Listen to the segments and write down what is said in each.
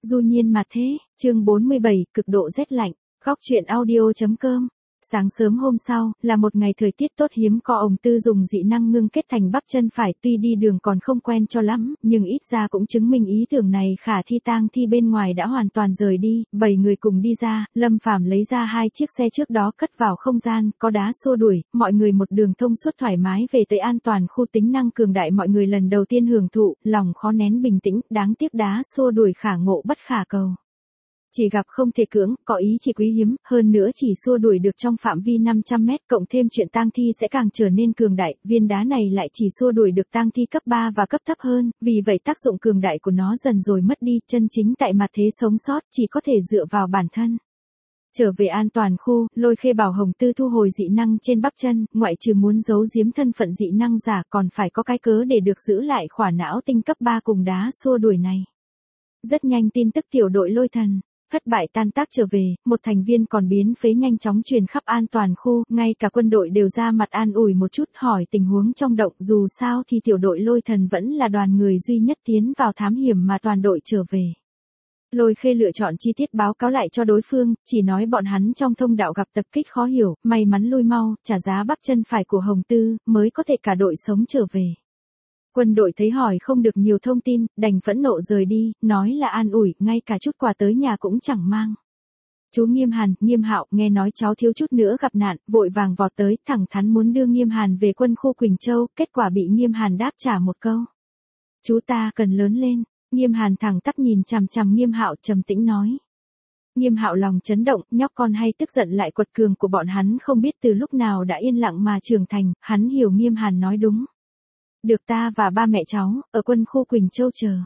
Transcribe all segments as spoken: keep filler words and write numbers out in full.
Du nhiên mà thế, chương bốn mươi bảy, cực độ rét lạnh, góc truyện audio.com. Sáng sớm hôm sau, là một ngày thời tiết tốt hiếm có. Ổng Tư dùng dị năng ngưng kết thành bắp chân phải, tuy đi đường còn không quen cho lắm, nhưng ít ra cũng chứng minh ý tưởng này khả thi. Tang thi bên ngoài đã hoàn toàn rời đi, bảy người cùng đi ra, Lâm Phàm lấy ra hai chiếc xe trước đó cất vào không gian, có đá xua đuổi, mọi người một đường thông suốt thoải mái về tới an toàn khu. Tính năng cường đại mọi người lần đầu tiên hưởng thụ, lòng khó nén bình tĩnh, đáng tiếc đá xua đuổi khả ngộ bất khả cầu. Chỉ gặp không thể cưỡng, có ý chỉ quý hiếm, hơn nữa chỉ xua đuổi được trong phạm vi năm trăm mét, cộng thêm chuyện tang thi sẽ càng trở nên cường đại, viên đá này lại chỉ xua đuổi được tang thi cấp ba và cấp thấp hơn, vì vậy tác dụng cường đại của nó dần rồi mất đi, chân chính tại mặt thế sống sót chỉ có thể dựa vào bản thân. Trở về an toàn khu, Lôi Khê bảo Hồng Tư thu hồi dị năng trên bắp chân, ngoại trừ muốn giấu giếm thân phận dị năng giả còn phải có cái cớ để được giữ lại khỏa não tinh cấp ba cùng đá xua đuổi này. Rất nhanh tin tức tiểu đội Lôi Thần thất bại tan tác trở về, một thành viên còn biến phế nhanh chóng truyền khắp an toàn khu, ngay cả quân đội đều ra mặt an ủi một chút, hỏi tình huống trong động. Dù sao thì tiểu đội Lôi Thần vẫn là đoàn người duy nhất tiến vào thám hiểm mà toàn đội trở về. Lôi Khê lựa chọn chi tiết báo cáo lại cho đối phương, chỉ nói bọn hắn trong thông đạo gặp tập kích khó hiểu, may mắn lui mau, trả giá bắp chân phải của Hồng Tư, mới có thể cả đội sống trở về. Quân đội thấy hỏi không được nhiều thông tin, đành phẫn nộ rời đi, nói là an ủi, ngay cả chút quà tới nhà cũng chẳng mang. Chú Nghiêm Hàn, Nghiêm Hạo, nghe nói cháu thiếu chút nữa gặp nạn, vội vàng vọt tới, thẳng thắn muốn đưa Nghiêm Hàn về quân khu Quỳnh Châu, kết quả bị Nghiêm Hàn đáp trả một câu. Chú ta cần lớn lên. Nghiêm Hàn thẳng tắp nhìn chằm chằm Nghiêm Hạo, trầm tĩnh nói. Nghiêm Hạo lòng chấn động, nhóc con hay tức giận lại quật cường của bọn hắn không biết từ lúc nào đã yên lặng mà trưởng thành, hắn hiểu Nghiêm Hàn nói đúng. Được ta và ba mẹ cháu, ở quân khu Quỳnh Châu chờ.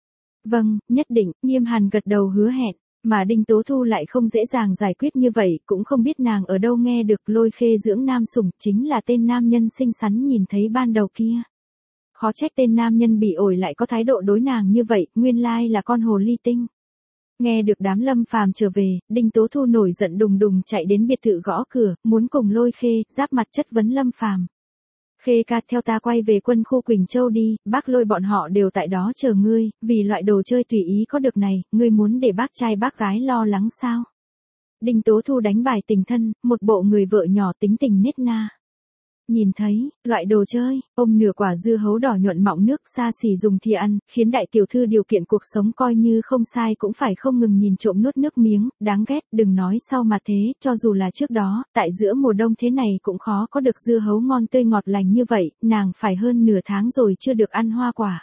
Vâng, nhất định, Nghiêm Hàn gật đầu hứa hẹn, mà Đinh Tố Thu lại không dễ dàng giải quyết như vậy, cũng không biết nàng ở đâu nghe được Lôi Khê dưỡng nam sủng, chính là tên nam nhân xinh xắn nhìn thấy ban đầu kia. Khó trách tên nam nhân bị ổi lại có thái độ đối nàng như vậy, nguyên lai là con hồ ly tinh. Nghe được đám Lâm Phàm trở về, Đinh Tố Thu nổi giận đùng đùng chạy đến biệt thự gõ cửa, muốn cùng Lôi Khê, giáp mặt chất vấn Lâm Phàm. Khê ca, theo ta quay về quân khu Quỳnh Châu đi, bác Lôi bọn họ đều tại đó chờ ngươi, vì loại đồ chơi tùy ý có được này, ngươi muốn để bác trai bác gái lo lắng sao? Đinh Tố Thu đánh bài tình thân, một bộ người vợ nhỏ tính tình nết na. Nhìn thấy, loại đồ chơi, ôm nửa quả dưa hấu đỏ nhuận mọng nước xa xỉ dùng thì ăn, khiến đại tiểu thư điều kiện cuộc sống coi như không sai cũng phải không ngừng nhìn trộm nuốt nước miếng, đáng ghét, đừng nói sau mà thế, cho dù là trước đó, tại giữa mùa đông thế này cũng khó có được dưa hấu ngon tươi ngọt lành như vậy, nàng phải hơn nửa tháng rồi chưa được ăn hoa quả.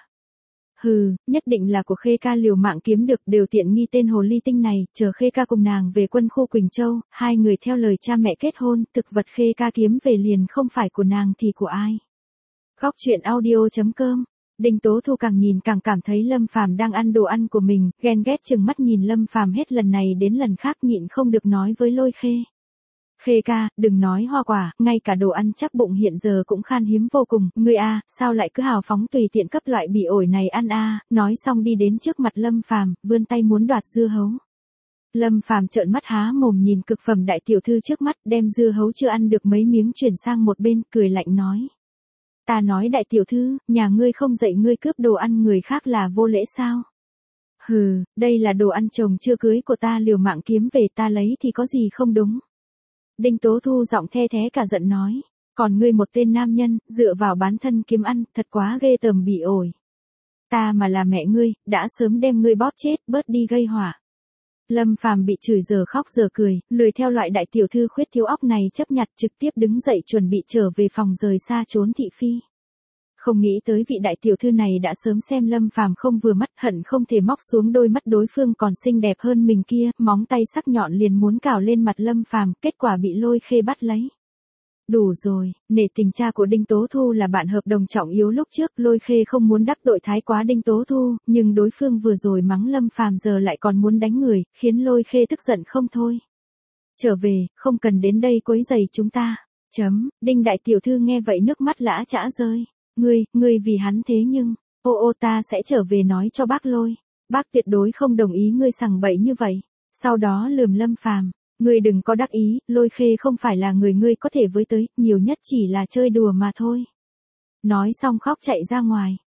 Hừ, nhất định là của Khê ca liều mạng kiếm được, đều tiện nghi tên hồ ly tinh này, chờ Khê ca cùng nàng về quân khu Quỳnh Châu, hai người theo lời cha mẹ kết hôn, thực vật Khê ca kiếm về liền không phải của nàng thì của ai. Góc truyện audio.com. Đinh Tố Thu càng nhìn càng cảm thấy Lâm Phàm đang ăn đồ ăn của mình, ghen ghét chừng mắt nhìn Lâm Phàm hết lần này đến lần khác, nhịn không được nói với Lôi Khê. Khê ca, đừng nói hoa quả, ngay cả đồ ăn chắc bụng hiện giờ cũng khan hiếm vô cùng, ngươi a, sao lại cứ hào phóng tùy tiện cấp loại bị ổi này ăn a, nói xong đi đến trước mặt Lâm Phàm, vươn tay muốn đoạt dưa hấu. Lâm Phàm trợn mắt há mồm nhìn cực phẩm đại tiểu thư trước mắt, đem dưa hấu chưa ăn được mấy miếng chuyển sang một bên, cười lạnh nói. Ta nói đại tiểu thư, nhà ngươi không dạy ngươi cướp đồ ăn người khác là vô lễ sao? Hừ, đây là đồ ăn chồng chưa cưới của ta liều mạng kiếm về, ta lấy thì có gì không đúng? Đinh Tố Thu giọng the thé cả giận nói, còn ngươi một tên nam nhân, dựa vào bán thân kiếm ăn, thật quá ghê tởm bị ổi. Ta mà là mẹ ngươi, đã sớm đem ngươi bóp chết, bớt đi gây họa. Lâm Phàm bị chửi giờ khóc giờ cười, lười theo loại đại tiểu thư khuyết thiếu óc này chấp nhặt, trực tiếp đứng dậy chuẩn bị trở về phòng rời xa trốn thị phi. Không nghĩ tới vị đại tiểu thư này đã sớm xem Lâm Phàm không vừa mắt, hận không thể móc xuống đôi mắt đối phương còn xinh đẹp hơn mình kia, móng tay sắc nhọn liền muốn cào lên mặt Lâm Phàm, kết quả bị Lôi Khê bắt lấy. Đủ rồi, nể tình cha của Đinh Tố Thu là bạn hợp đồng trọng yếu lúc trước, Lôi Khê không muốn đắc tội thái quá Đinh Tố Thu, nhưng đối phương vừa rồi mắng Lâm Phàm giờ lại còn muốn đánh người, khiến Lôi Khê tức giận không thôi. Trở về, không cần đến đây quấy rầy chúng ta. Chấm, Đinh đại tiểu thư nghe vậy nước mắt lã chã rơi. Ngươi, ngươi vì hắn thế nhưng, ô ô ta sẽ trở về nói cho bác Lôi, bác tuyệt đối không đồng ý ngươi sằng bậy như vậy. Sau đó lườm Lâm Phàm, ngươi đừng có đắc ý, Lôi Khê không phải là người ngươi có thể với tới, nhiều nhất chỉ là chơi đùa mà thôi. Nói xong khóc chạy ra ngoài.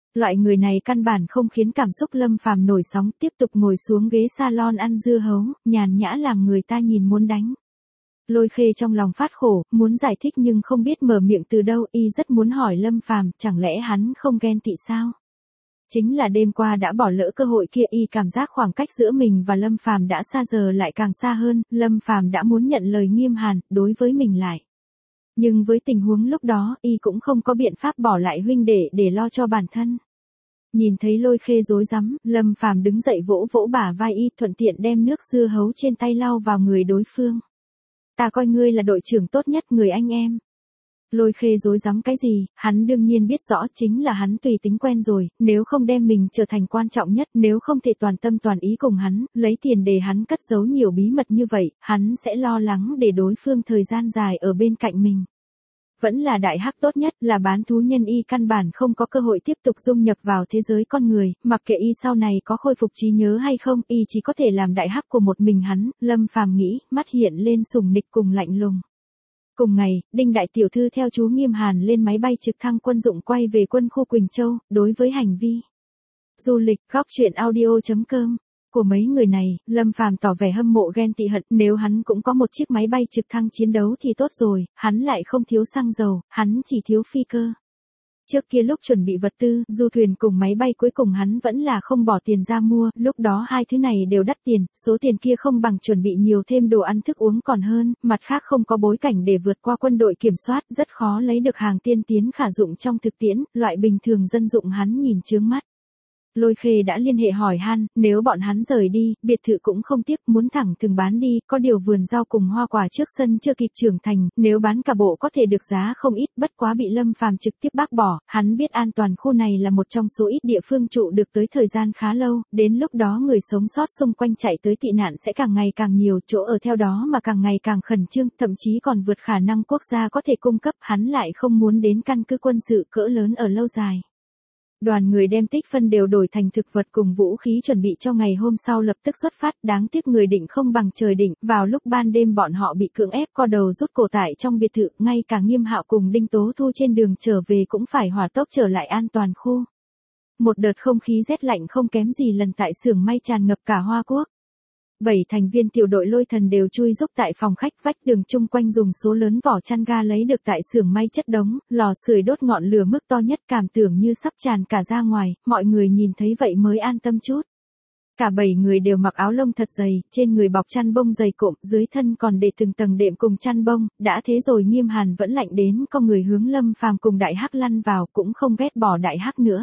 Loại người này căn bản không khiến cảm xúc Lâm Phàm nổi sóng, tiếp tục ngồi xuống ghế salon ăn dưa hấu, nhàn nhã làm người ta nhìn muốn đánh. Lôi Khê trong lòng phát khổ, muốn giải thích nhưng không biết mở miệng từ đâu, y rất muốn hỏi Lâm Phàm, chẳng lẽ hắn không ghen tị sao? Chính là đêm qua đã bỏ lỡ cơ hội kia, y cảm giác khoảng cách giữa mình và Lâm Phàm đã xa giờ lại càng xa hơn, Lâm Phàm đã muốn nhận lời Nghiêm Hàn, đối với mình lại. Nhưng với tình huống lúc đó, y cũng không có biện pháp bỏ lại huynh đệ để lo cho bản thân. Nhìn thấy Lôi Khê rối rắm, Lâm Phàm đứng dậy vỗ vỗ bả vai y, thuận tiện đem nước dưa hấu trên tay lau vào người đối phương. Ta coi ngươi là đội trưởng tốt nhất người anh em. Lôi Khê rối rắm cái gì, hắn đương nhiên biết rõ chính là hắn tùy tính quen rồi, nếu không đem mình trở thành quan trọng nhất, nếu không thể toàn tâm toàn ý cùng hắn, lấy tiền để hắn cất giấu nhiều bí mật như vậy, hắn sẽ lo lắng để đối phương thời gian dài ở bên cạnh mình. Vẫn là đại hắc tốt nhất, là bán thú nhân, y căn bản không có cơ hội tiếp tục dung nhập vào thế giới con người, mặc kệ y sau này có khôi phục trí nhớ hay không, y chỉ có thể làm đại hắc của một mình hắn, Lâm Phàm nghĩ, mắt hiện lên sùng nịch cùng lạnh lùng. Cùng ngày, Đinh đại tiểu thư theo chú Nghiêm Hàn lên máy bay trực thăng quân dụng quay về quân khu Quỳnh Châu, đối với hành vi du lịch, góc truyện audio chấm com của mấy người này, Lâm Phàm tỏ vẻ hâm mộ ghen tị hận, nếu hắn cũng có một chiếc máy bay trực thăng chiến đấu thì tốt rồi, hắn lại không thiếu xăng dầu, hắn chỉ thiếu phi cơ. Trước kia lúc chuẩn bị vật tư, du thuyền cùng máy bay cuối cùng hắn vẫn là không bỏ tiền ra mua, lúc đó hai thứ này đều đắt tiền, số tiền kia không bằng chuẩn bị nhiều thêm đồ ăn thức uống còn hơn, mặt khác không có bối cảnh để vượt qua quân đội kiểm soát, rất khó lấy được hàng tiên tiến khả dụng trong thực tiễn, loại bình thường dân dụng hắn nhìn chướng mắt. Lôi Khê đã liên hệ hỏi han, nếu bọn hắn rời đi, biệt thự cũng không tiếc, muốn thẳng thừng bán đi, có điều vườn rau cùng hoa quả trước sân chưa kịp trưởng thành, nếu bán cả bộ có thể được giá không ít, bất quá bị Lâm Phàm trực tiếp bác bỏ, hắn biết an toàn khu này là một trong số ít địa phương trụ được tới thời gian khá lâu, đến lúc đó người sống sót xung quanh chạy tới tị nạn sẽ càng ngày càng nhiều, chỗ ở theo đó mà càng ngày càng khẩn trương, thậm chí còn vượt khả năng quốc gia có thể cung cấp, hắn lại không muốn đến căn cứ quân sự cỡ lớn ở lâu dài. Đoàn người đem tích phân đều đổi thành thực vật cùng vũ khí chuẩn bị cho ngày hôm sau lập tức xuất phát, đáng tiếc người định không bằng trời định, vào lúc ban đêm bọn họ bị cưỡng ép co đầu rút cổ tại trong biệt thự, ngay cả Nghiêm Hạo cùng Đinh Tố Thu trên đường trở về cũng phải hỏa tốc trở lại an toàn khu. Một đợt không khí rét lạnh không kém gì lần tại xưởng may tràn ngập cả Hoa Quốc. Bảy thành viên tiểu đội Lôi Thần đều chui rúc tại phòng khách, vách tường chung quanh dùng số lớn vỏ chăn ga lấy được tại xưởng may chất đống, lò sưởi đốt ngọn lửa mức to nhất cảm tưởng như sắp tràn cả ra ngoài, mọi người nhìn thấy vậy mới an tâm chút. Cả bảy người đều mặc áo lông thật dày, trên người bọc chăn bông dày cộm, dưới thân còn để từng tầng đệm cùng chăn bông, đã thế rồi Nghiêm Hàn vẫn lạnh đến con người hướng Lâm Phàm cùng Đại Hắc lăn vào, cũng không ghét bỏ Đại Hắc nữa.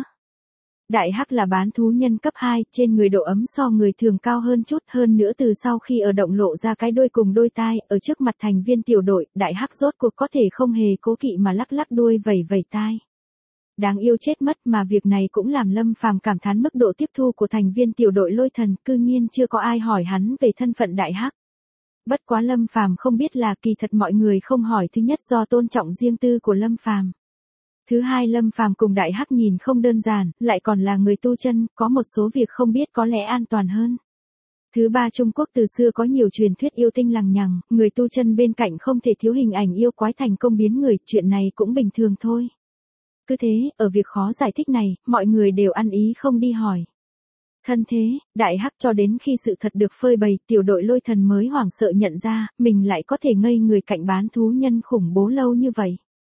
Đại Hắc là bán thú nhân cấp hai, trên người độ ấm so người thường cao hơn chút, hơn nữa từ sau khi ở động lộ ra cái đuôi cùng đôi tai, ở trước mặt thành viên tiểu đội, Đại Hắc rốt cuộc có thể không hề cố kỵ mà lắc lắc đuôi vẩy vẩy tai. Đáng yêu chết mất, mà việc này cũng làm Lâm Phàm cảm thán mức độ tiếp thu của thành viên tiểu đội Lôi Thần, cư nhiên chưa có ai hỏi hắn về thân phận Đại Hắc. Bất quá Lâm Phàm không biết là kỳ thật mọi người không hỏi, thứ nhất do tôn trọng riêng tư của Lâm Phàm. Thứ hai, Lâm Phàm cùng Đại Hắc nhìn không đơn giản, lại còn là người tu chân, có một số việc không biết có lẽ an toàn hơn. Thứ ba, Trung Quốc từ xưa có nhiều truyền thuyết yêu tinh lằng nhằng, người tu chân bên cạnh không thể thiếu hình ảnh yêu quái thành công biến người, chuyện này cũng bình thường thôi. Cứ thế, ở việc khó giải thích này, mọi người đều ăn ý không đi hỏi. Thân thế, Đại Hắc cho đến khi sự thật được phơi bày, tiểu đội Lôi Thần mới hoảng sợ nhận ra, mình lại có thể ngây người cạnh bán thú nhân khủng bố lâu như vậy.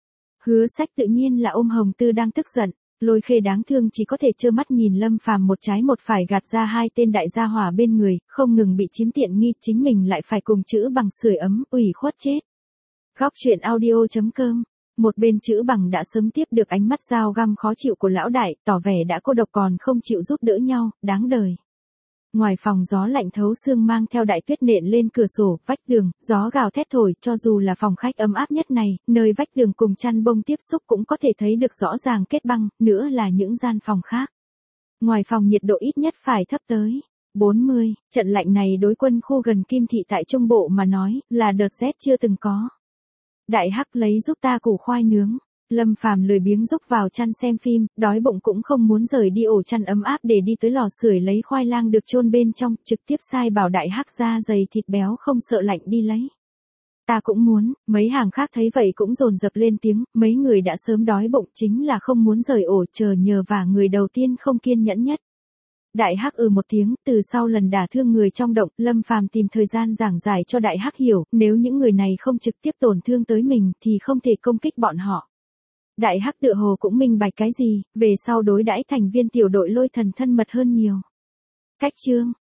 Hứa Sách tự nhiên là ôm Hồng Tư đang tức giận, Lôi Khê đáng thương chỉ có thể trơ mắt nhìn Lâm Phàm một trái một phải gạt ra hai tên đại gia hỏa bên người, không ngừng bị chiếm tiện nghi, chính mình lại phải cùng chữ bằng sưởi ấm, ủy khuất chết. Góc truyện audio chấm com. Một bên chữ bằng đã sớm tiếp được ánh mắt dao găm khó chịu của lão đại, tỏ vẻ đã cô độc còn không chịu giúp đỡ nhau, đáng đời. Ngoài phòng gió lạnh thấu xương mang theo đại tuyết nện lên cửa sổ, vách tường, gió gào thét thổi, cho dù là phòng khách ấm áp nhất này, nơi vách tường cùng chăn bông tiếp xúc cũng có thể thấy được rõ ràng kết băng, nữa là những gian phòng khác. Ngoài phòng nhiệt độ ít nhất phải thấp tới bốn mươi, trận lạnh này đối quân khu gần Kim Thị tại Trung Bộ mà nói, là đợt rét chưa từng có. Đại Hắc lấy giúp ta củ khoai nướng. Lâm Phàm lười biếng rúc vào chăn xem phim, đói bụng cũng không muốn rời đi ổ chăn ấm áp để đi tới lò sưởi lấy khoai lang được chôn bên trong, trực tiếp sai bảo Đại Hắc ra giày thịt béo không sợ lạnh đi lấy. Ta cũng muốn, mấy hàng khác thấy vậy cũng dồn dập lên tiếng, mấy người đã sớm đói bụng chính là không muốn rời ổ chờ nhờ vả người đầu tiên không kiên nhẫn nhất. Đại Hắc ừ một tiếng, từ sau lần đả thương người trong động, Lâm Phàm tìm thời gian giảng giải cho Đại Hắc hiểu, nếu những người này không trực tiếp tổn thương tới mình thì không thể công kích bọn họ. Đại Hắc tựa hồ cũng minh bạch cái gì, về sau đối đãi thành viên tiểu đội Lôi Thần thân mật hơn nhiều. Cách chương